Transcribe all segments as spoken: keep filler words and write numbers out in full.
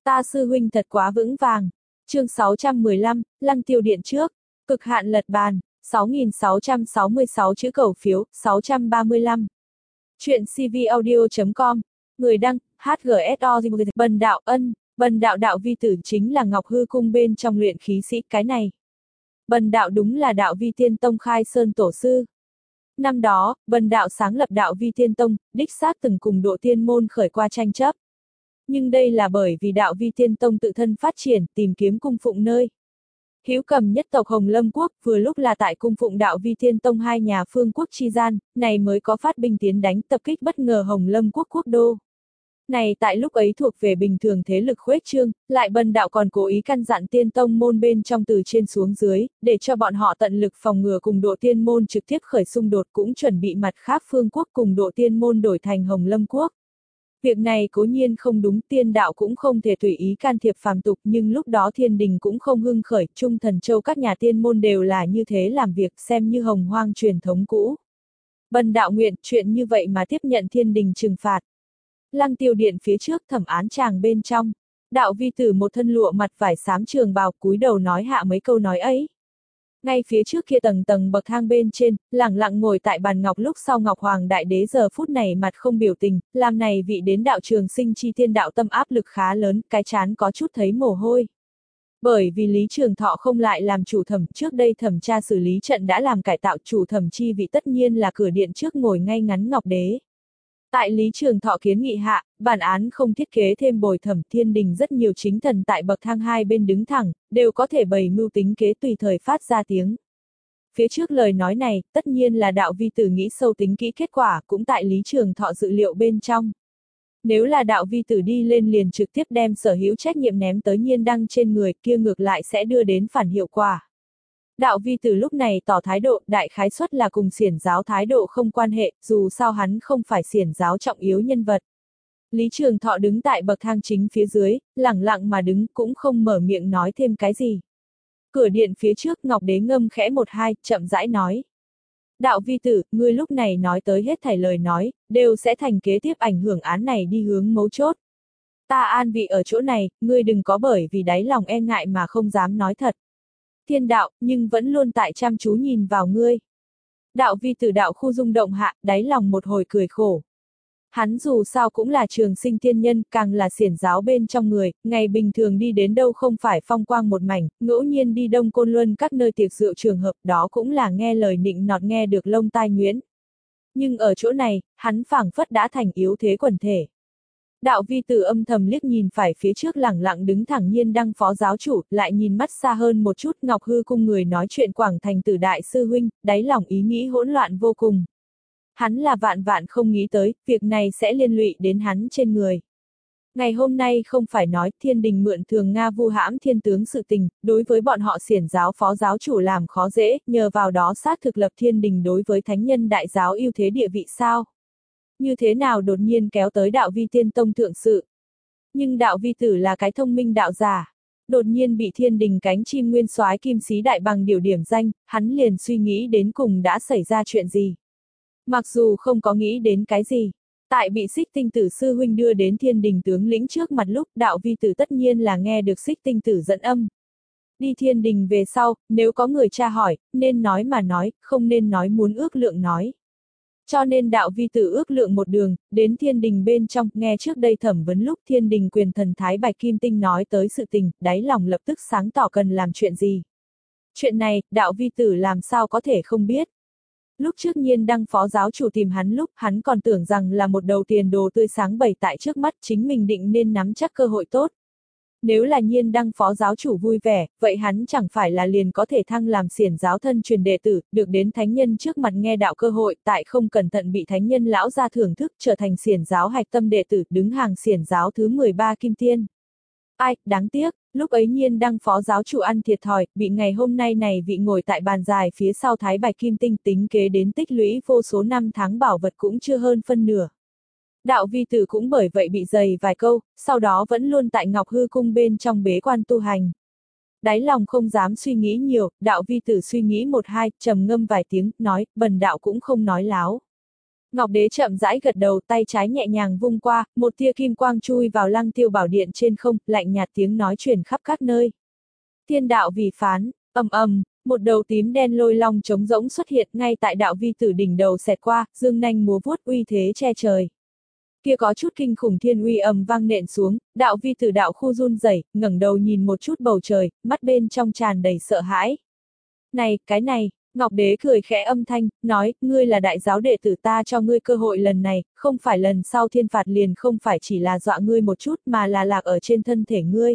Ta sư huynh thật quá vững vàng. Chương sáu trăm mười lăm, Lăng Tiêu Điện trước, cực hạn lật bàn, sáu nghìn sáu trăm sáu mươi sáu chữ cầu phiếu, sáu trăm ba mươi lăm. Chuyện cvaudio chấm com, người đăng, hát giê ét o, Bần đạo ân, Bần đạo đạo vi tử chính là Ngọc Hư Cung bên trong luyện khí sĩ cái này. Bần đạo đúng là đạo vi tiên tông khai sơn tổ sư. Năm đó, bần đạo sáng lập đạo vi tiên tông, đích xác từng cùng độ tiên môn khởi qua tranh chấp. Nhưng đây là bởi vì đạo vi tiên tông tự thân phát triển, tìm kiếm cung phụng nơi. Hữu Cầm nhất tộc Hồng Lâm Quốc, vừa lúc là tại cung phụng đạo vi tiên tông hai nhà phương quốc chi gian, này mới có phát binh tiến đánh tập kích bất ngờ Hồng Lâm Quốc quốc đô. Này tại lúc ấy thuộc về bình thường thế lực khuếch trương, lại bần đạo còn cố ý căn dặn tiên tông môn bên trong từ trên xuống dưới, để cho bọn họ tận lực phòng ngừa cùng độ tiên môn trực tiếp khởi xung đột, cũng chuẩn bị mặt khác phương quốc cùng độ tiên môn đổi thành Hồng Lâm Quốc. Việc này cố nhiên không đúng, tiên đạo cũng không thể tùy ý can thiệp phàm tục, nhưng lúc đó thiên đình cũng không hưng khởi, Trung Thần Châu các nhà tiên môn đều là như thế làm việc, xem như hồng hoang truyền thống cũ. Bần đạo nguyện chuyện như vậy mà tiếp nhận thiên đình trừng phạt. Lăng Tiêu Điện phía trước, thẩm án tràng bên trong, đạo vi tử một thân lụa mặt vải xám trường bào, cúi đầu nói hạ mấy câu nói ấy. Ngay phía trước kia tầng tầng bậc thang bên trên, lẳng lặng ngồi tại bàn ngọc lúc sau Ngọc Hoàng Đại Đế giờ phút này mặt không biểu tình, làm này vị đến đạo trường sinh chi tiên đạo tâm áp lực khá lớn, cái chán có chút thấy mồ hôi. Bởi vì Lý Trường Thọ không lại làm chủ thẩm, trước đây thẩm tra xử lý trận đã làm cải tạo, chủ thẩm chi vị tất nhiên là cửa điện trước ngồi ngay ngắn Ngọc Đế. Tại Lý Trường Thọ kiến nghị hạ, bản án không thiết kế thêm bồi thẩm, thiên đình rất nhiều chính thần tại bậc thang hai bên đứng thẳng, đều có thể bày mưu tính kế tùy thời phát ra tiếng. Phía trước lời nói này, tất nhiên là đạo vi tử nghĩ sâu tính kỹ kết quả, cũng tại Lý Trường Thọ dự liệu bên trong. Nếu là đạo vi tử đi lên liền trực tiếp đem sở hữu trách nhiệm ném tới Nhiên Đăng trên người, kia ngược lại sẽ đưa đến phản hiệu quả. Đạo vi tử lúc này tỏ thái độ, đại khái suất là cùng xiển giáo thái độ không quan hệ, dù sao hắn không phải xiển giáo trọng yếu nhân vật. Lý Trường Thọ đứng tại bậc thang chính phía dưới, lẳng lặng mà đứng, cũng không mở miệng nói thêm cái gì. Cửa điện phía trước, Ngọc Đế ngâm khẽ một hai, chậm rãi nói. Đạo vi tử, ngươi lúc này nói tới hết thảy lời nói, đều sẽ thành kế tiếp ảnh hưởng án này đi hướng mấu chốt. Ta an vị ở chỗ này, ngươi đừng có bởi vì đáy lòng e ngại mà không dám nói thật. Thiên đạo, nhưng vẫn luôn tại chăm chú nhìn vào ngươi. Đạo vi tử đạo khu rung động hạ, đáy lòng một hồi cười khổ. Hắn dù sao cũng là trường sinh tiên nhân, càng là xiển giáo bên trong người, ngày bình thường đi đến đâu không phải phong quang một mảnh, ngẫu nhiên đi Đông Côn Luân các nơi tiệc rượu trường hợp, đó cũng là nghe lời nịnh nọt nghe được lông tai nhuyễn. Nhưng ở chỗ này, hắn phảng phất đã thành yếu thế quần thể. Đạo vi tử âm thầm liếc nhìn phải phía trước lẳng lặng đứng thẳng Nhiên Đăng phó giáo chủ, lại nhìn mắt xa hơn một chút Ngọc Hư Cung người nói chuyện Quảng Thành Tử đại sư huynh, đáy lòng ý nghĩ hỗn loạn vô cùng. Hắn là vạn vạn không nghĩ tới, việc này sẽ liên lụy đến hắn trên người. Ngày hôm nay không phải nói thiên đình mượn thường Nga vu hãm thiên tướng sự tình, đối với bọn họ xiển giáo phó giáo chủ làm khó dễ, nhờ vào đó xác thực lập thiên đình đối với thánh nhân đại giáo ưu thế địa vị sao. Như thế nào đột nhiên kéo tới đạo vi tiên tông thượng sự. Nhưng đạo vi tử là cái thông minh đạo giả. Đột nhiên bị thiên đình cánh chim nguyên soái kim sĩ đại bằng điều điểm danh, hắn liền suy nghĩ đến cùng đã xảy ra chuyện gì. Mặc dù không có nghĩ đến cái gì. Tại bị Xích Tinh Tử sư huynh đưa đến thiên đình tướng lĩnh trước mặt lúc, đạo vi tử tất nhiên là nghe được Xích Tinh Tử dẫn âm. Đi thiên đình về sau, nếu có người tra hỏi, nên nói mà nói, không nên nói muốn ước lượng nói. Cho nên đạo vi tử ước lượng một đường, đến thiên đình bên trong, nghe trước đây thẩm vấn lúc thiên đình quyền thần Thái Bạch Kim Tinh nói tới sự tình, đáy lòng lập tức sáng tỏ cần làm chuyện gì. Chuyện này, đạo vi tử làm sao có thể không biết. Lúc trước Nhiên Đăng phó giáo chủ tìm hắn lúc, hắn còn tưởng rằng là một đầu tiền đồ tươi sáng bày tại trước mắt, chính mình định nên nắm chắc cơ hội tốt. Nếu là Nhiên Đăng phó giáo chủ vui vẻ, vậy hắn chẳng phải là liền có thể thăng làm xiển giáo thân truyền đệ tử, được đến thánh nhân trước mặt nghe đạo cơ hội, tại không cẩn thận bị thánh nhân lão ra thưởng thức, trở thành xiển giáo hạch tâm đệ tử, đứng hàng xiển giáo thứ mười ba kim tiên. Ai, đáng tiếc, lúc ấy Nhiên Đăng phó giáo chủ ăn thiệt thòi, bị ngày hôm nay này vị ngồi tại bàn dài phía sau Thái Bạch Kim Tinh tính kế đến tích lũy vô số năm tháng bảo vật cũng chưa hơn phân nửa. Đạo vi tử cũng bởi vậy bị dày vài câu, sau đó vẫn luôn tại Ngọc Hư Cung bên trong bế quan tu hành. Đáy lòng không dám suy nghĩ nhiều, đạo vi tử suy nghĩ một hai, trầm ngâm vài tiếng, nói, bần đạo cũng không nói láo. Ngọc Đế chậm rãi gật đầu, tay trái nhẹ nhàng vung qua, một tia kim quang chui vào Lăng Tiêu Bảo Điện trên không, lạnh nhạt tiếng nói truyền khắp các nơi. Thiên đạo vì phán, ầm ầm, một đầu tím đen lôi long trống rỗng xuất hiện ngay tại đạo vi tử đỉnh đầu xẹt qua, dương nanh múa vuốt uy thế che trời. Kia có chút kinh khủng thiên uy ầm vang nện xuống, đạo vi tử đạo khu run rẩy, ngẩng đầu nhìn một chút bầu trời, mắt bên trong tràn đầy sợ hãi. Này, cái này, Ngọc Đế cười khẽ âm thanh, nói, ngươi là đại giáo đệ tử, ta cho ngươi cơ hội lần này, không phải lần sau thiên phạt liền không phải chỉ là dọa ngươi một chút mà là lạc ở trên thân thể ngươi.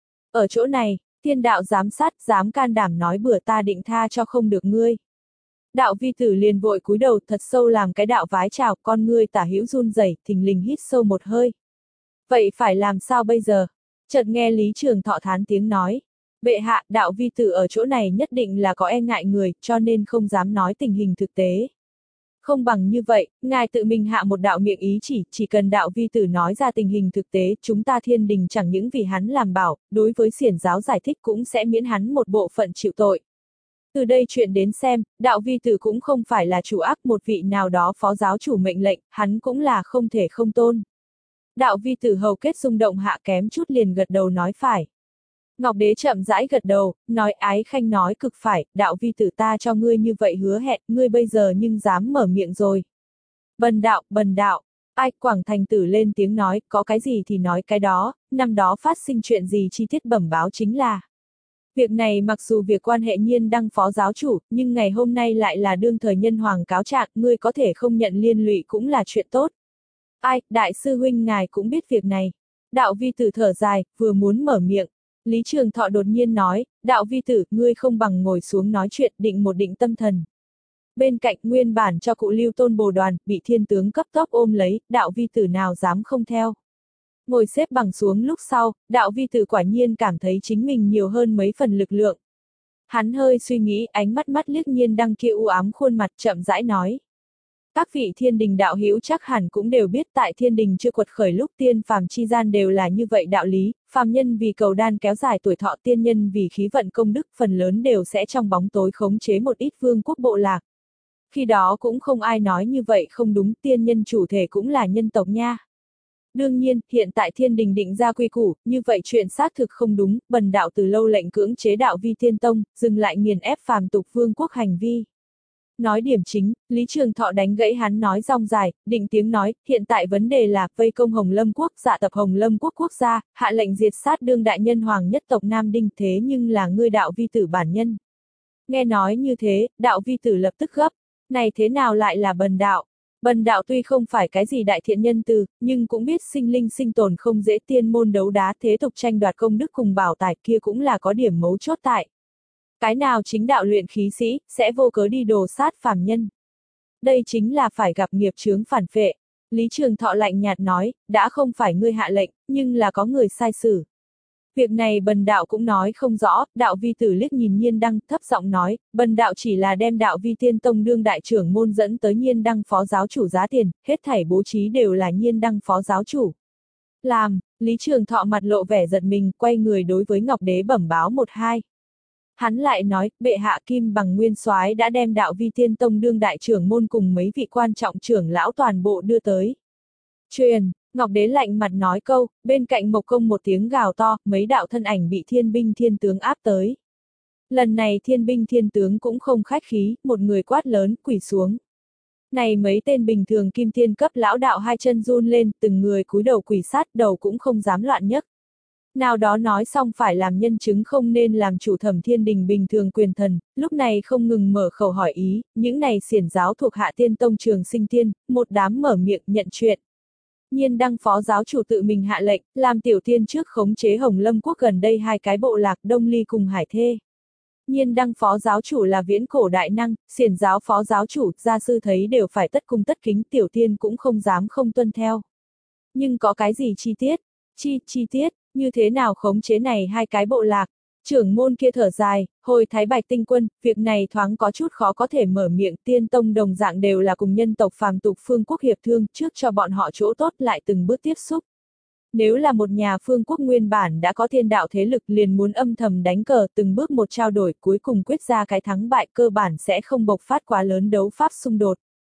Ở chỗ này, thiên đạo giám sát, dám can đảm nói bừa, ta định tha cho không được ngươi. Đạo vi tử liền vội cúi đầu thật sâu làm cái đạo vái chào, con ngươi tả hữu run rẩy, thình lình hít sâu một hơi. Vậy phải làm sao bây giờ? Chợt nghe Lý Trường Thọ thán tiếng nói. Bệ hạ, đạo vi tử ở chỗ này nhất định là có e ngại người, cho nên không dám nói tình hình thực tế. Không bằng như vậy, ngài tự mình hạ một đạo miệng ý chỉ, chỉ cần đạo vi tử nói ra tình hình thực tế, chúng ta thiên đình chẳng những vì hắn làm bảo, đối với xiển giáo giải thích cũng sẽ miễn hắn một bộ phận chịu tội. Từ đây chuyện đến xem, đạo vi tử cũng không phải là chủ ác, một vị nào đó phó giáo chủ mệnh lệnh, hắn cũng là không thể không tôn. Đạo vi tử hầu kết rung động hạ kém chút liền gật đầu nói phải. Ngọc Đế chậm rãi gật đầu, nói ái khanh nói cực phải, đạo vi tử ta cho ngươi như vậy hứa hẹn, ngươi bây giờ nhưng dám mở miệng rồi. Bần đạo, bần đạo, ai Quảng Thành Tử lên tiếng nói, có cái gì thì nói cái đó, năm đó phát sinh chuyện gì chi tiết bẩm báo chính là. Việc này mặc dù việc quan hệ Nhiên Đăng phó giáo chủ, nhưng ngày hôm nay lại là đương thời nhân hoàng cáo trạng, ngươi có thể không nhận liên lụy cũng là chuyện tốt. Ai, đại sư huynh ngài cũng biết việc này. Đạo vi tử thở dài, vừa muốn mở miệng. Lý Trường Thọ đột nhiên nói, đạo vi tử, ngươi không bằng ngồi xuống nói chuyện, định một định tâm thần. Bên cạnh nguyên bản cho cụ Lưu Tôn bồ đoàn, bị thiên tướng cấp tốc ôm lấy, đạo vi tử nào dám không theo. Ngồi xếp bằng xuống lúc sau, đạo vi tử quả nhiên cảm thấy chính mình nhiều hơn mấy phần lực lượng. Hắn hơi suy nghĩ, ánh mắt mắt liếc Nhiên Đăng kia u ám khuôn mặt, chậm rãi nói. Các vị thiên đình đạo hữu chắc hẳn cũng đều biết tại thiên đình chưa quật khởi lúc tiên phàm chi gian đều là như vậy đạo lý, phàm nhân vì cầu đan kéo dài tuổi thọ, tiên nhân vì khí vận công đức, phần lớn đều sẽ trong bóng tối khống chế một ít vương quốc bộ lạc. Khi đó cũng không ai nói như vậy không đúng, tiên nhân chủ thể cũng là nhân tộc nha. Đương nhiên, hiện tại thiên đình định ra quy củ, như vậy chuyện xác thực không đúng, bần đạo từ lâu lệnh cưỡng chế đạo vi tiên tông, dừng lại nghiền ép phàm tục vương quốc hành vi. Nói điểm chính, Lý Trường Thọ đánh gãy hắn nói rong dài, định tiếng nói, hiện tại vấn đề là vây công Hồng Lâm quốc, dạ tập Hồng Lâm quốc quốc gia, hạ lệnh diệt sát đương đại nhân hoàng nhất tộc Nam Đinh, thế nhưng là ngươi đạo vi tử bản nhân. Nghe nói như thế, đạo vi tử lập tức gấp, này thế nào lại là bần đạo? Bần đạo tuy không phải cái gì đại thiện nhân từ, nhưng cũng biết sinh linh sinh tồn không dễ, tiên môn đấu đá thế tục tranh đoạt công đức cùng bảo tài kia cũng là có điểm mấu chốt tại. Cái nào chính đạo luyện khí sĩ, sẽ vô cớ đi đồ sát phàm nhân. Đây chính là phải gặp nghiệp chướng phản phệ. Lý Trường Thọ lạnh nhạt nói, đã không phải ngươi hạ lệnh, nhưng là có người sai xử. Việc này bần đạo cũng nói không rõ, đạo vi tử liếc nhìn Nhiên Đăng, thấp giọng nói, bần đạo chỉ là đem đạo vi tiên tông đương đại trưởng môn dẫn tới Nhiên Đăng phó giáo chủ giá tiền, hết thảy bố trí đều là Nhiên Đăng phó giáo chủ. Làm, Lý Trường Thọ mặt lộ vẻ giật mình, quay người đối với Ngọc Đế bẩm báo một hai. Hắn lại nói, bệ hạ Kim Bằng Nguyên Soái đã đem đạo vi tiên tông đương đại trưởng môn cùng mấy vị quan trọng trưởng lão toàn bộ đưa tới. Truyền, Ngọc Đế lạnh mặt nói câu, bên cạnh Mộc Công một tiếng gào to, mấy đạo thân ảnh bị thiên binh thiên tướng áp tới. Lần này thiên binh thiên tướng cũng không khách khí, một người quát lớn, quỳ xuống. Này mấy tên bình thường kim thiên cấp lão đạo hai chân run lên, từng người cúi đầu quỳ sát, đầu cũng không dám loạn nhấc. Nào đó nói xong phải làm nhân chứng không nên làm chủ thẩm thiên đình bình thường quyền thần, lúc này không ngừng mở khẩu hỏi ý, những này xiển giáo thuộc hạ tiên tông Trường Sinh Tiên, một đám mở miệng nhận chuyện. Nhiên Đăng phó giáo chủ tự mình hạ lệnh, làm tiểu tiên trước khống chế Hồng Lâm quốc gần đây hai cái bộ lạc Đông Ly cùng Hải Thê. Nhiên Đăng phó giáo chủ là viễn cổ đại năng, xiển giáo phó giáo chủ, gia sư thấy đều phải tất cung tất kính, tiểu tiên cũng không dám không tuân theo. Nhưng có cái gì chi tiết? Chi, chi tiết, như thế nào khống chế này hai cái bộ lạc? Trưởng môn kia thở dài, hồi Thái Bạch Tinh Quân, việc này thoáng có chút khó có thể mở miệng, tiên tông đồng dạng đều là cùng nhân tộc phàm tục phương quốc hiệp thương, trước cho bọn họ chỗ tốt lại từng bước tiếp xúc. Nếu là một nhà phương quốc nguyên bản đã có thiên đạo thế lực liền muốn âm thầm đánh cờ từng bước một trao đổi cuối cùng quyết ra cái thắng bại cơ bản sẽ không bộc phát quá lớn đấu pháp xung đột.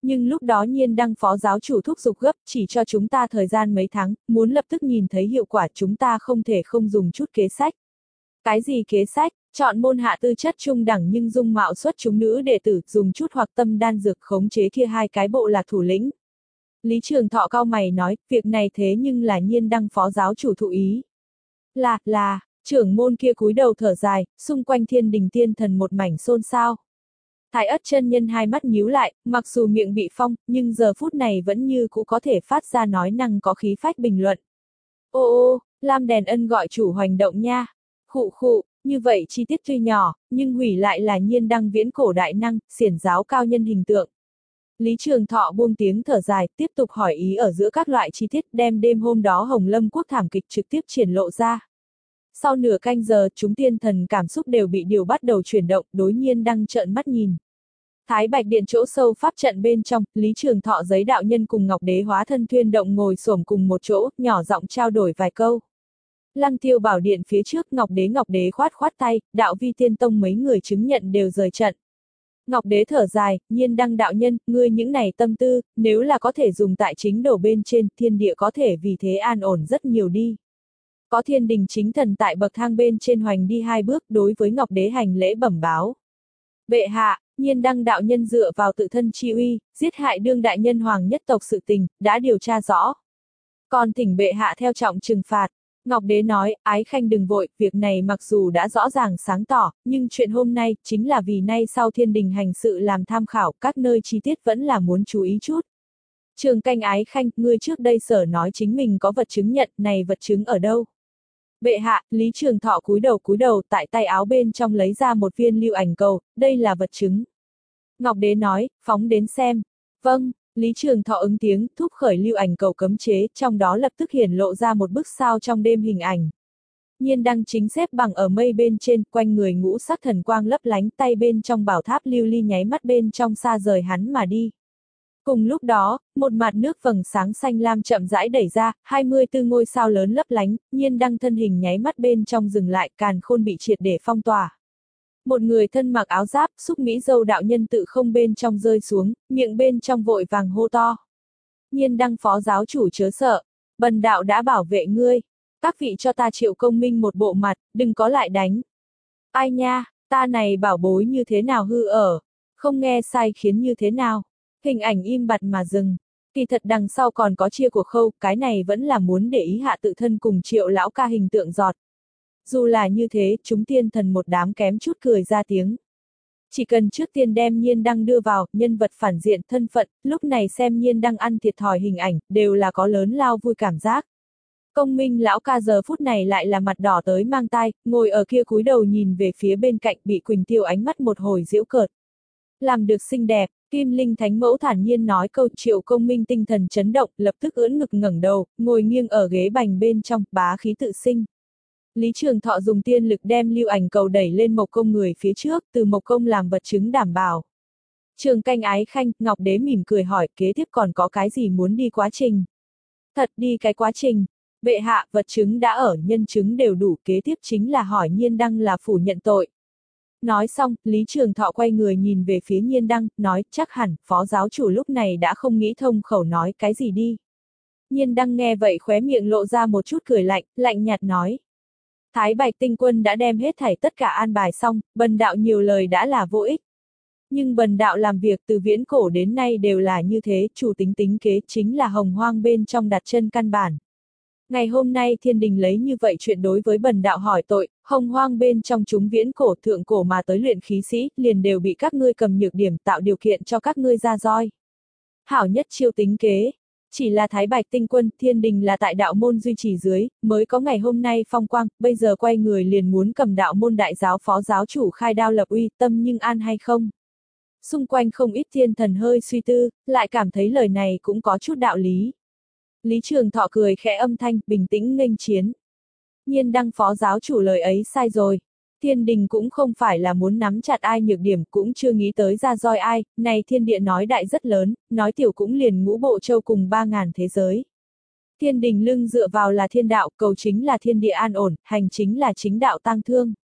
Nhưng lúc đó Nhiên Đăng phó giáo chủ thúc giục gấp, chỉ cho chúng ta thời gian mấy tháng, muốn lập tức nhìn thấy hiệu quả, chúng ta không thể không dùng chút kế sách. Cái gì kế sách? Chọn môn hạ tư chất trung đẳng nhưng dung mạo xuất chúng nữ đệ tử, dùng chút hoặc tâm đan dược khống chế kia hai cái bộ lạc thủ lĩnh. Lý Trường Thọ cau mày nói, việc này thế nhưng là Nhiên Đăng phó giáo chủ thụ ý. Là, là, trưởng môn kia cúi đầu thở dài, xung quanh thiên đình tiên thần một mảnh xôn xao. Thái Ất chân nhân hai mắt nhíu lại, mặc dù miệng bị phong, nhưng giờ phút này vẫn như cũ có thể phát ra nói năng có khí phách bình luận. Ô ô, Lam Đèn Ân gọi chủ hoành động nha. Khụ khụ, như vậy chi tiết tuy nhỏ, nhưng hủy lại là Nhiên Đăng viễn cổ đại năng, xiển giáo cao nhân hình tượng. Lý Trường Thọ buông tiếng thở dài, tiếp tục hỏi ý ở giữa các loại chi tiết, đem đêm hôm đó Hồng Lâm Quốc thảm kịch trực tiếp triển lộ ra. Sau nửa canh giờ, chúng tiên thần cảm xúc đều bị điều bắt đầu chuyển động, đối Nhiên Đăng trợn mắt nhìn. Thái Bạch Điện chỗ sâu pháp trận bên trong, Lý Trường Thọ giấy đạo nhân cùng Ngọc Đế hóa thân thuyên động ngồi xổm cùng một chỗ, nhỏ giọng trao đổi vài câu. Lăng Tiêu Bảo Điện phía trước, Ngọc Đế Ngọc Đế khoát khoát tay, đạo vi tiên tông mấy người chứng nhận đều rời trận. Ngọc Đế thở dài, Nhiên Đăng đạo nhân, ngươi những này tâm tư, nếu là có thể dùng tại chính đổ bên trên, thiên địa có thể vì thế an ổn rất nhiều đi. Có thiên đình chính thần tại bậc thang bên trên hoành đi hai bước, đối với Ngọc Đế hành lễ bẩm báo. Bệ hạ, Nhiên Đăng đạo nhân dựa vào tự thân chi uy, giết hại đương đại nhân hoàng nhất tộc sự tình, đã điều tra rõ. Còn thỉnh bệ hạ theo trọng trừng phạt. Ngọc Đế nói, Ái Khanh đừng vội, việc này mặc dù đã rõ ràng sáng tỏ, nhưng chuyện hôm nay, chính là vì nay sau thiên đình hành sự làm tham khảo, các nơi chi tiết vẫn là muốn chú ý chút. Trường Canh Ái Khanh, ngươi trước đây sở nói chính mình có vật chứng nhận, này vật chứng ở đâu? Bệ hạ, Lý Trường Thọ cúi đầu cúi đầu tại tay áo bên trong lấy ra một viên lưu ảnh cầu, đây là vật chứng. Ngọc Đế nói, phóng đến xem. Vâng. Lý Trường Thọ ứng tiếng, thúc khởi lưu ảnh cầu cấm chế, trong đó lập tức hiển lộ ra một bức sao trong đêm hình ảnh. Nhiên Đăng chính xếp bằng ở mây bên trên, quanh người ngũ sắc thần quang lấp lánh, tay bên trong bảo tháp lưu ly nháy mắt bên trong xa rời hắn mà đi. Cùng lúc đó, một mặt nước vầng sáng xanh lam chậm rãi đẩy ra, hai mươi tư ngôi sao lớn lấp lánh, Nhiên Đăng thân hình nháy mắt bên trong dừng lại, càn khôn bị triệt để phong tỏa. Một người thân mặc áo giáp, xúc mỹ dâu đạo nhân tự không bên trong rơi xuống, miệng bên trong vội vàng hô to. Nhiên Đăng phó giáo chủ chớ sợ, bần đạo đã bảo vệ ngươi, các vị cho ta Triệu Công Minh một bộ mặt, đừng có lại đánh. Ai nha, ta này bảo bối như thế nào hư ở, không nghe sai khiến như thế nào, hình ảnh im bặt mà dừng. Kỳ thật đằng sau còn có chia của khâu, cái này vẫn là muốn để ý hạ tự thân cùng Triệu lão ca hình tượng giọt. Dù là như thế, chúng tiên thần một đám kém chút cười ra tiếng. Chỉ cần trước tiên đem Nhiên Đăng đưa vào, nhân vật phản diện thân phận, lúc này xem Nhiên Đăng ăn thiệt thòi hình ảnh, đều là có lớn lao vui cảm giác. Công Minh lão ca giờ phút này lại là mặt đỏ tới mang tai, ngồi ở kia cúi đầu nhìn về phía bên cạnh bị Quỳnh Tiêu ánh mắt một hồi giễu cợt. Làm được xinh đẹp, Kim Linh Thánh Mẫu thản nhiên nói câu Triệu Công Minh tinh thần chấn động, lập tức ưỡn ngực ngẩng đầu, ngồi nghiêng ở ghế bành bên trong, bá khí tự sinh. Lý Trường Thọ dùng tiên lực đem lưu ảnh cầu đẩy lên Mộc Công người phía trước, từ Mộc Công làm vật chứng đảm bảo. Trường Canh Ái Khanh, Ngọc Đế mỉm cười hỏi, kế tiếp còn có cái gì muốn đi quá trình? Thật đi cái quá trình. Bệ hạ, vật chứng đã ở, nhân chứng đều đủ, kế tiếp chính là hỏi Nhiên Đăng là phủ nhận tội. Nói xong, Lý Trường Thọ quay người nhìn về phía Nhiên Đăng, nói, chắc hẳn, phó giáo chủ lúc này đã không nghĩ thông khẩu nói cái gì đi. Nhiên Đăng nghe vậy khóe miệng lộ ra một chút cười lạnh, lạnh nhạt nói. Thái Bạch Tinh Quân đã đem hết thảy tất cả an bài xong, bần đạo nhiều lời đã là vô ích. Nhưng bần đạo làm việc từ viễn cổ đến nay đều là như thế, chủ tính tính kế chính là hồng hoang bên trong đặt chân căn bản. Ngày hôm nay thiên đình lấy như vậy chuyện đối với bần đạo hỏi tội, hồng hoang bên trong chúng viễn cổ thượng cổ mà tới luyện khí sĩ, liền đều bị các ngươi cầm nhược điểm tạo điều kiện cho các ngươi ra roi. Hảo nhất chiêu tính kế. Chỉ là Thái Bạch Tinh Quân, thiên đình là tại đạo môn duy trì dưới, mới có ngày hôm nay phong quang, bây giờ quay người liền muốn cầm đạo môn đại giáo phó giáo chủ khai đao lập uy, tâm nhưng an hay không? Xung quanh không ít thiên thần hơi suy tư, lại cảm thấy lời này cũng có chút đạo lý. Lý Trường Thọ cười khẽ âm thanh, bình tĩnh nghênh chiến. Nhiên Đăng phó giáo chủ lời ấy sai rồi. Thiên đình cũng không phải là muốn nắm chặt ai nhược điểm, cũng chưa nghĩ tới ra roi ai, này thiên địa nói đại rất lớn, nói tiểu cũng liền ngũ bộ châu cùng ba ngàn thế giới. Thiên đình lưng dựa vào là thiên đạo, cầu chính là thiên địa an ổn, hành chính là chính đạo tăng thương.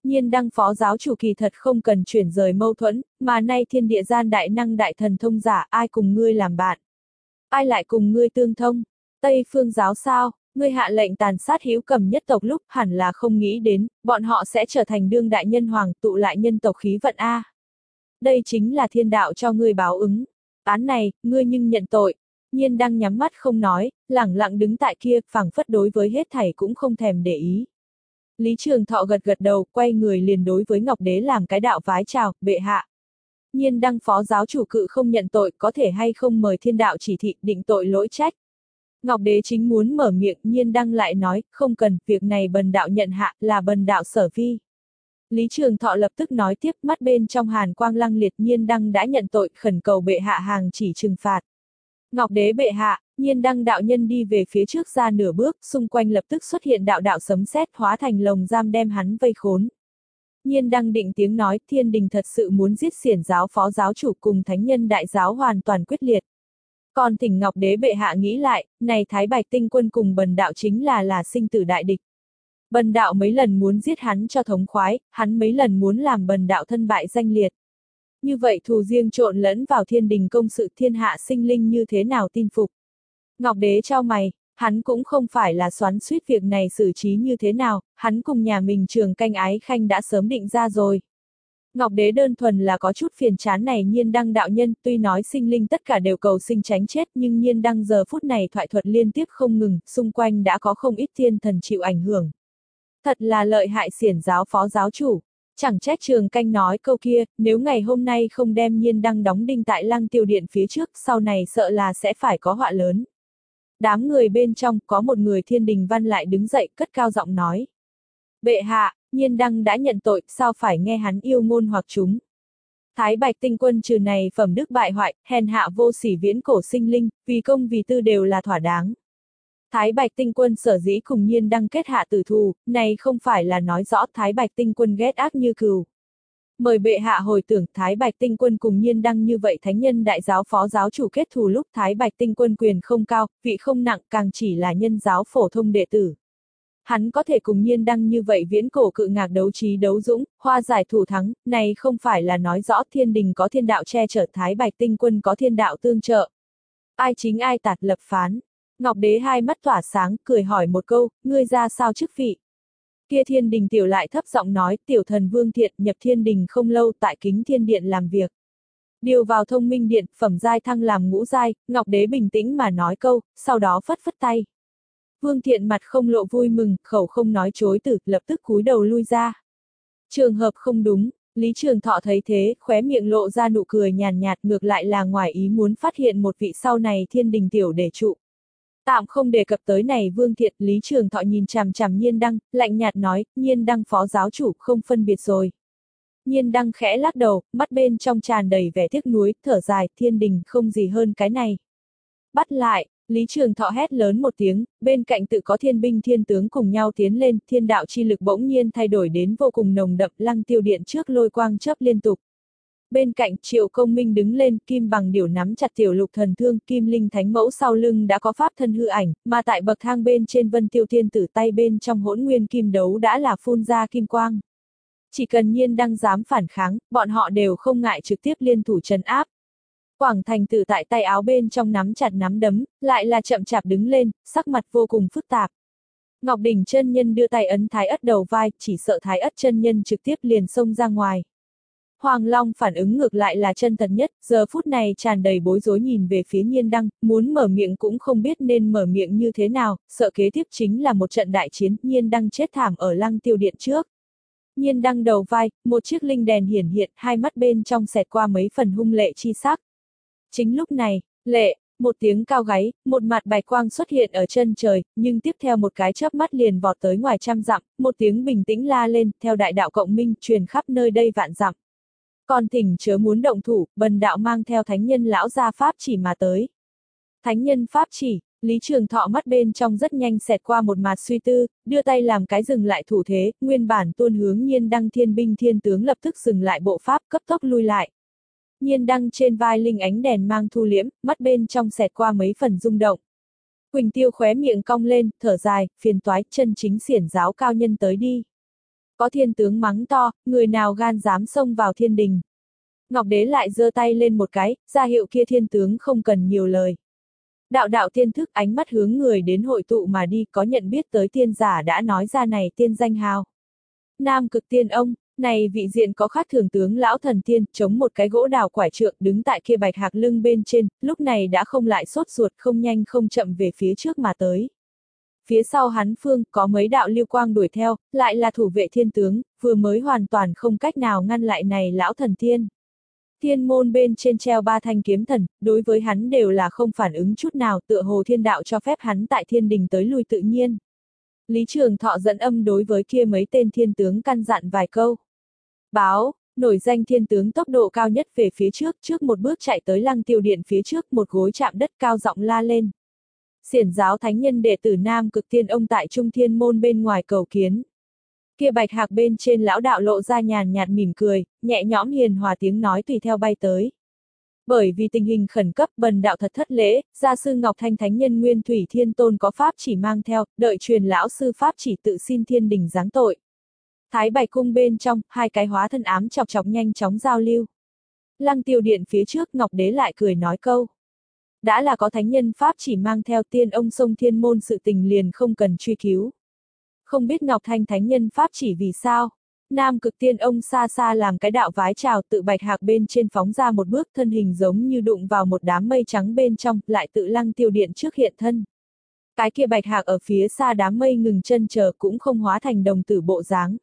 Nhiên đăng phó giáo chủ kỳ thật không cần chuyển rời mâu thuẫn, mà nay thiên địa gian đại năng đại thần thông giả, ai cùng ngươi làm bạn? Ai lại cùng ngươi tương thông? Tây phương giáo sao? Ngươi hạ lệnh tàn sát hữu cầm nhất tộc lúc hẳn là không nghĩ đến, bọn họ sẽ trở thành đương đại nhân hoàng tụ lại nhân tộc khí vận A. Đây chính là thiên đạo cho ngươi báo ứng. Án này, ngươi nhưng nhận tội. Nhiên đăng nhắm mắt không nói, lẳng lặng đứng tại kia, phảng phất đối với hết thảy cũng không thèm để ý. Lý Trường Thọ gật gật đầu, quay người liền đối với Ngọc Đế làm cái đạo vái chào, bệ hạ. Nhiên đăng phó giáo chủ cự không nhận tội, có thể hay không mời thiên đạo chỉ thị, định tội lỗi trách. Ngọc Đế chính muốn mở miệng, Nhiên đăng lại nói, không cần, việc này bần đạo nhận hạ, là bần đạo sở vi. Lý Trường Thọ lập tức nói tiếp, mắt bên trong hàn quang lăng liệt, Nhiên đăng đã nhận tội, khẩn cầu bệ hạ hàng chỉ trừng phạt. Ngọc Đế bệ hạ, Nhiên đăng đạo nhân đi về phía trước ra nửa bước, xung quanh lập tức xuất hiện đạo đạo sấm sét hóa thành lồng giam đem hắn vây khốn. Nhiên đăng định tiếng nói, thiên đình thật sự muốn giết xiển giáo phó giáo chủ cùng thánh nhân đại giáo hoàn toàn quyết liệt. Còn thỉnh Ngọc Đế bệ hạ nghĩ lại, này Thái Bạch Tinh Quân cùng bần đạo chính là là sinh tử đại địch. Bần đạo mấy lần muốn giết hắn cho thống khoái, hắn mấy lần muốn làm bần đạo thân bại danh liệt. Như vậy thù riêng trộn lẫn vào thiên đình công sự thiên hạ sinh linh như thế nào tin phục. Ngọc Đế trao mày, hắn cũng không phải là xoắn suýt việc này xử trí như thế nào, hắn cùng nhà mình Trường Canh Ái Khanh đã sớm định ra rồi. Ngọc Đế đơn thuần là có chút phiền chán này Nhiên đăng đạo nhân, tuy nói sinh linh tất cả đều cầu sinh tránh chết nhưng Nhiên đăng giờ phút này thoại thuật liên tiếp không ngừng, xung quanh đã có không ít thiên thần chịu ảnh hưởng. Thật là lợi hại xiển giáo phó giáo chủ. Chẳng trách Trường Canh nói câu kia, nếu ngày hôm nay không đem Nhiên đăng đóng đinh tại Lăng Tiêu Điện phía trước, sau này sợ là sẽ phải có họa lớn. Đám người bên trong, có một người thiên đình văn lại đứng dậy, cất cao giọng nói. Bệ hạ, Nhiên đăng đã nhận tội, sao phải nghe hắn yêu ngôn hoặc chúng. Thái Bạch Tinh Quân trừ này phẩm đức bại hoại, hèn hạ vô sỉ viễn cổ sinh linh, vì công vì tư đều là thỏa đáng. Thái Bạch Tinh Quân sở dĩ cùng Nhiên đăng kết hạ tử thù, này không phải là nói rõ Thái Bạch Tinh Quân ghét ác như cừu. Mời bệ hạ hồi tưởng Thái Bạch Tinh Quân cùng Nhiên đăng như vậy thánh nhân đại giáo phó giáo chủ kết thù lúc Thái Bạch Tinh Quân quyền không cao, vị không nặng, càng chỉ là nhân giáo phổ thông đệ tử. Hắn có thể cùng Nhiên đăng như vậy viễn cổ cự ngạc đấu trí đấu dũng, hoa giải thủ thắng, này không phải là nói rõ thiên đình có thiên đạo che chở Thái Bạch Tinh Quân có thiên đạo tương trợ. Ai chính ai tạt lập phán. Ngọc Đế hai mắt tỏa sáng, cười hỏi một câu, ngươi ra sao chức vị? Kia thiên đình tiểu lại thấp giọng nói, tiểu thần Vương Thiện nhập thiên đình không lâu tại Kính Thiên Điện làm việc. Điều vào Thông Minh Điện, phẩm giai thăng làm ngũ giai, Ngọc Đế bình tĩnh mà nói câu, sau đó phất phất tay. Vương Thiện mặt không lộ vui mừng, khẩu không nói chối từ, lập tức cúi đầu lui ra. Trường hợp không đúng, Lý Trường Thọ thấy thế, khóe miệng lộ ra nụ cười nhàn nhạt, ngược lại là ngoài ý muốn phát hiện một vị sau này thiên đình tiểu để trụ. Tạm không đề cập tới này Vương Thiện, Lý Trường Thọ nhìn chằm chằm Nhiên đăng, lạnh nhạt nói, Nhiên đăng phó giáo chủ, không phân biệt rồi. Nhiên đăng khẽ lắc đầu, mắt bên trong tràn đầy vẻ tiếc nuối, thở dài, thiên đình không gì hơn cái này. Bắt lại, Lý Trường Thọ hét lớn một tiếng, bên cạnh tự có thiên binh thiên tướng cùng nhau tiến lên, thiên đạo chi lực bỗng nhiên thay đổi đến vô cùng nồng đậm, Lăng Tiêu Điện trước lôi quang chớp liên tục. Bên cạnh Triệu Công Minh đứng lên, kim bằng điểu nắm chặt tiểu lục thần thương, kim linh thánh mẫu sau lưng đã có pháp thân hư ảnh, mà tại bậc thang bên trên Vân Tiêu Thiên Tử tay bên trong hỗn nguyên kim đấu đã là phun ra kim quang. Chỉ cần Nhiên đăng dám phản kháng, bọn họ đều không ngại trực tiếp liên thủ trấn áp. Quảng Thành Tử tại tay áo bên trong nắm chặt nắm đấm, lại là chậm chạp đứng lên, sắc mặt vô cùng phức tạp. Ngọc Đỉnh chân nhân đưa tay ấn Thái Ất đầu vai, chỉ sợ Thái Ất chân nhân trực tiếp liền xông ra ngoài. Hoàng Long phản ứng ngược lại là chân thật nhất, giờ phút này tràn đầy bối rối nhìn về phía Nhiên đăng, muốn mở miệng cũng không biết nên mở miệng như thế nào, sợ kế tiếp chính là một trận đại chiến, Nhiên đăng chết thảm ở Lăng Tiêu Điện trước. Nhiên đăng đầu vai, một chiếc linh đèn hiển hiện, hai mắt bên trong xẹt qua mấy phần hung lệ chi sắc. Chính lúc này, lệ, một tiếng cao gáy, một mặt bạch quang xuất hiện ở chân trời, nhưng tiếp theo một cái chớp mắt liền vọt tới ngoài trăm dặm, một tiếng bình tĩnh la lên, theo đại đạo cộng minh, truyền khắp nơi đây vạn dặm. Còn thỉnh chớ muốn động thủ, bần đạo mang theo thánh nhân lão gia pháp chỉ mà tới. Thánh nhân pháp chỉ, Lý Trường Thọ mắt bên trong rất nhanh xẹt qua một mặt suy tư, đưa tay làm cái dừng lại thủ thế, nguyên bản tuôn hướng Nhiên đăng thiên binh thiên tướng lập tức dừng lại bộ pháp, cấp tốc lui lại. Nhiên đăng trên vai linh ánh đèn mang thu liễm, mắt bên trong xẹt qua mấy phần rung động. Quỳnh Tiêu khóe miệng cong lên, thở dài, phiền toái, chân chính xiển giáo cao nhân tới đi. Có thiên tướng mắng to, người nào gan dám xông vào thiên đình. Ngọc Đế lại giơ tay lên một cái, ra hiệu kia thiên tướng không cần nhiều lời. Đạo đạo tiên thức ánh mắt hướng người đến hội tụ mà đi, có nhận biết tới tiên giả đã nói ra này tiên danh hào. Nam Cực Tiên Ông, này vị diện có khác thường tướng lão thần tiên, chống một cái gỗ đào quải trượng đứng tại kia bạch hạc lưng bên trên, lúc này đã không lại sốt ruột, không nhanh không chậm về phía trước mà tới. Phía sau hắn phương, có mấy đạo lưu quang đuổi theo, lại là thủ vệ thiên tướng, vừa mới hoàn toàn không cách nào ngăn lại này lão thần tiên. Thiên môn bên trên treo ba thanh kiếm thần, đối với hắn đều là không phản ứng chút nào, tựa hồ thiên đạo cho phép hắn tại thiên đình tới lui tự nhiên. Lý Trường Thọ dẫn âm đối với kia mấy tên thiên tướng căn dặn vài câu. Báo, nổi danh thiên tướng tốc độ cao nhất về phía trước, trước một bước chạy tới Lăng Tiêu Điện phía trước, một gối chạm đất cao giọng la lên. Xiển giáo thánh nhân đệ tử Nam Cực Tiên Ông tại Trung Thiên môn bên ngoài cầu kiến. Kia bạch hạc bên trên lão đạo lộ ra nhàn nhạt mỉm cười, nhẹ nhõm hiền hòa tiếng nói tùy theo bay tới. Bởi vì tình hình khẩn cấp, bần đạo thật thất lễ, gia sư Ngọc Thanh thánh nhân Nguyên Thủy Thiên Tôn có pháp chỉ mang theo, đợi truyền lão sư pháp chỉ tự xin thiên đình giáng tội. Thái Bạch cung bên trong, hai cái hóa thân ám chọc chọc nhanh chóng giao lưu. Lăng Tiêu Điện phía trước Ngọc Đế lại cười nói câu. Đã là có thánh nhân pháp chỉ mang theo, tiên ông sông thiên môn sự tình liền không cần truy cứu. Không biết Ngọc Thanh thánh nhân pháp chỉ vì sao? Nam Cực Tiên Ông xa xa làm cái đạo vái chào, tự bạch hạc bên trên phóng ra một bước, thân hình giống như đụng vào một đám mây trắng bên trong, lại tự Lăng Tiêu Điện trước hiện thân. Cái kia bạch hạc ở phía xa đám mây ngừng chân chờ cũng không hóa thành đồng tử bộ dáng.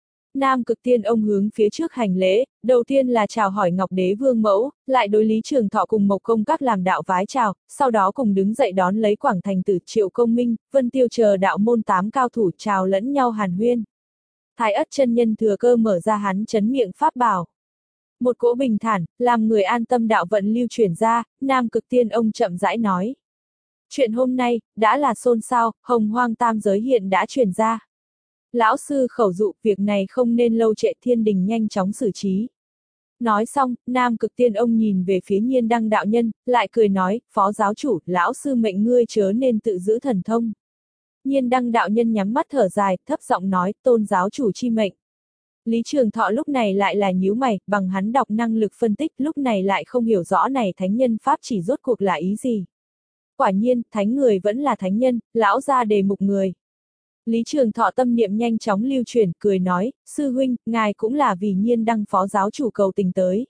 Nam Cực Tiên Ông hướng phía trước hành lễ, đầu tiên là chào hỏi Ngọc Đế Vương Mẫu, lại đối Lý Trường Thọ cùng Mộc Công các làm đạo vái chào, sau đó cùng đứng dậy đón lấy Quảng Thành Tử Triệu Công Minh, Vân Tiêu chờ đạo môn tám cao thủ chào lẫn nhau hàn huyên. Thái Ất chân nhân thừa cơ mở ra hắn chấn miệng pháp bảo. Một cỗ bình thản, làm người an tâm đạo vận lưu chuyển ra, Nam Cực Tiên Ông chậm rãi nói. Chuyện hôm nay, đã là xôn xao, hồng hoang tam giới hiện đã truyền ra. Lão sư khẩu dụ, việc này không nên lâu trệ, thiên đình nhanh chóng xử trí. Nói xong, Nam Cực Tiên Ông nhìn về phía Nhiên Đăng đạo nhân, lại cười nói, phó giáo chủ, lão sư mệnh ngươi chớ nên tự giữ thần thông. Nhiên Đăng đạo nhân nhắm mắt thở dài, thấp giọng nói, tôn giáo chủ chi mệnh. Lý Trường Thọ lúc này lại là nhíu mày, bằng hắn đọc năng lực phân tích, lúc này lại không hiểu rõ này thánh nhân pháp chỉ rốt cuộc là ý gì. Quả nhiên, thánh người vẫn là thánh nhân, lão ra đề mục người. Lý Trường Thọ tâm niệm nhanh chóng lưu chuyển, cười nói, sư huynh, ngài cũng là vì Nhiên Đăng phó giáo chủ cầu tình tới.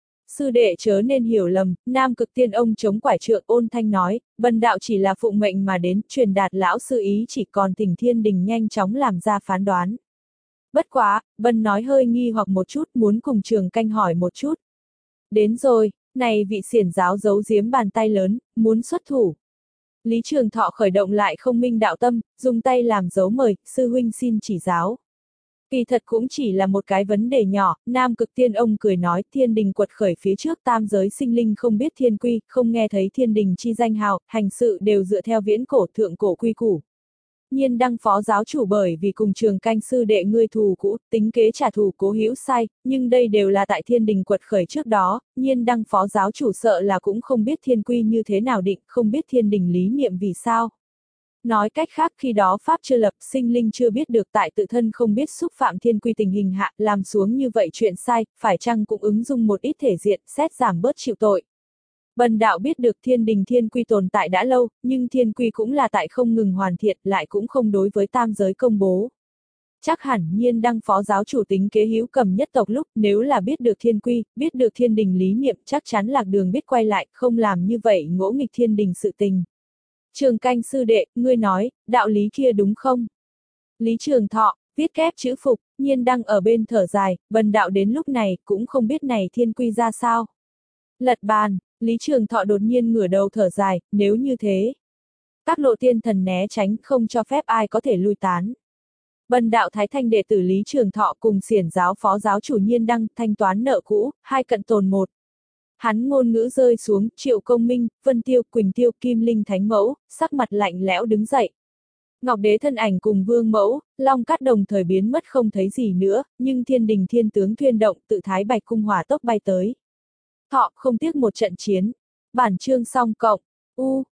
Sư đệ chớ nên hiểu lầm, Nam Cực Tiên Ông chống quải trượng ôn thanh nói, bần đạo chỉ là phụng mệnh mà đến, truyền đạt lão sư ý chỉ, còn thỉnh thiên đình nhanh chóng làm ra phán đoán. Bất quá, bần nói hơi nghi hoặc một chút, muốn cùng Trường Canh hỏi một chút. Đến rồi, này vị xiển giáo giấu giếm bàn tay lớn, muốn xuất thủ. Lý Trường Thọ khởi động lại không minh đạo tâm, dùng tay làm dấu mời, sư huynh xin chỉ giáo. Kỳ thật cũng chỉ là một cái vấn đề nhỏ, Nam Cực Tiên Ông cười nói, thiên đình quật khởi phía trước tam giới sinh linh không biết thiên quy, không nghe thấy thiên đình chi danh hào, hành sự đều dựa theo viễn cổ thượng cổ quy củ. Nhiên Đăng phó giáo chủ bởi vì cùng Trường Canh sư đệ ngươi thù cũ, tính kế trả thù cố hữu sai, nhưng đây đều là tại thiên đình quật khởi trước đó, Nhiên Đăng phó giáo chủ sợ là cũng không biết thiên quy như thế nào định, không biết thiên đình lý niệm vì sao. Nói cách khác khi đó pháp chưa lập, sinh linh chưa biết được tại tự thân không biết xúc phạm thiên quy tình hình hạ, làm xuống như vậy chuyện sai, phải chăng cũng ứng dung một ít thể diện, xét giảm bớt chịu tội. Bần đạo biết được thiên đình thiên quy tồn tại đã lâu, nhưng thiên quy cũng là tại không ngừng hoàn thiện, lại cũng không đối với tam giới công bố. Chắc hẳn Nhiên Đăng phó giáo chủ tính kế hữu cầm nhất tộc lúc, nếu là biết được thiên quy, biết được thiên đình lý niệm, chắc chắn lạc đường biết quay lại, không làm như vậy ngỗ nghịch thiên đình sự tình. Trường Canh sư đệ, ngươi nói, đạo lý kia đúng không? Lý Trường Thọ, viết kép chữ phục, Nhiên Đăng ở bên thở dài, bần đạo đến lúc này, cũng không biết này thiên quy ra sao. Lật bàn, Lý Trường Thọ đột nhiên ngửa đầu thở dài, nếu như thế. Các lộ tiên thần né tránh, không cho phép ai có thể lui tán. Bần đạo Thái Thanh đệ tử Lý Trường Thọ cùng xiển giáo phó giáo chủ Nhiên Đăng thanh toán nợ cũ, hai cận tồn một. Hắn ngôn ngữ rơi xuống, Triệu Công Minh, Vân Tiêu, Quỳnh Tiêu, Kim Linh Thánh Mẫu, sắc mặt lạnh lẽo đứng dậy. Ngọc Đế thân ảnh cùng Vương Mẫu, Long Cát đồng thời biến mất không thấy gì nữa, nhưng thiên đình thiên tướng thuyên động tự Thái Bạch cung hỏa tốc bay tới. Thọ không tiếc một trận chiến. Bản chương xong cộng. U.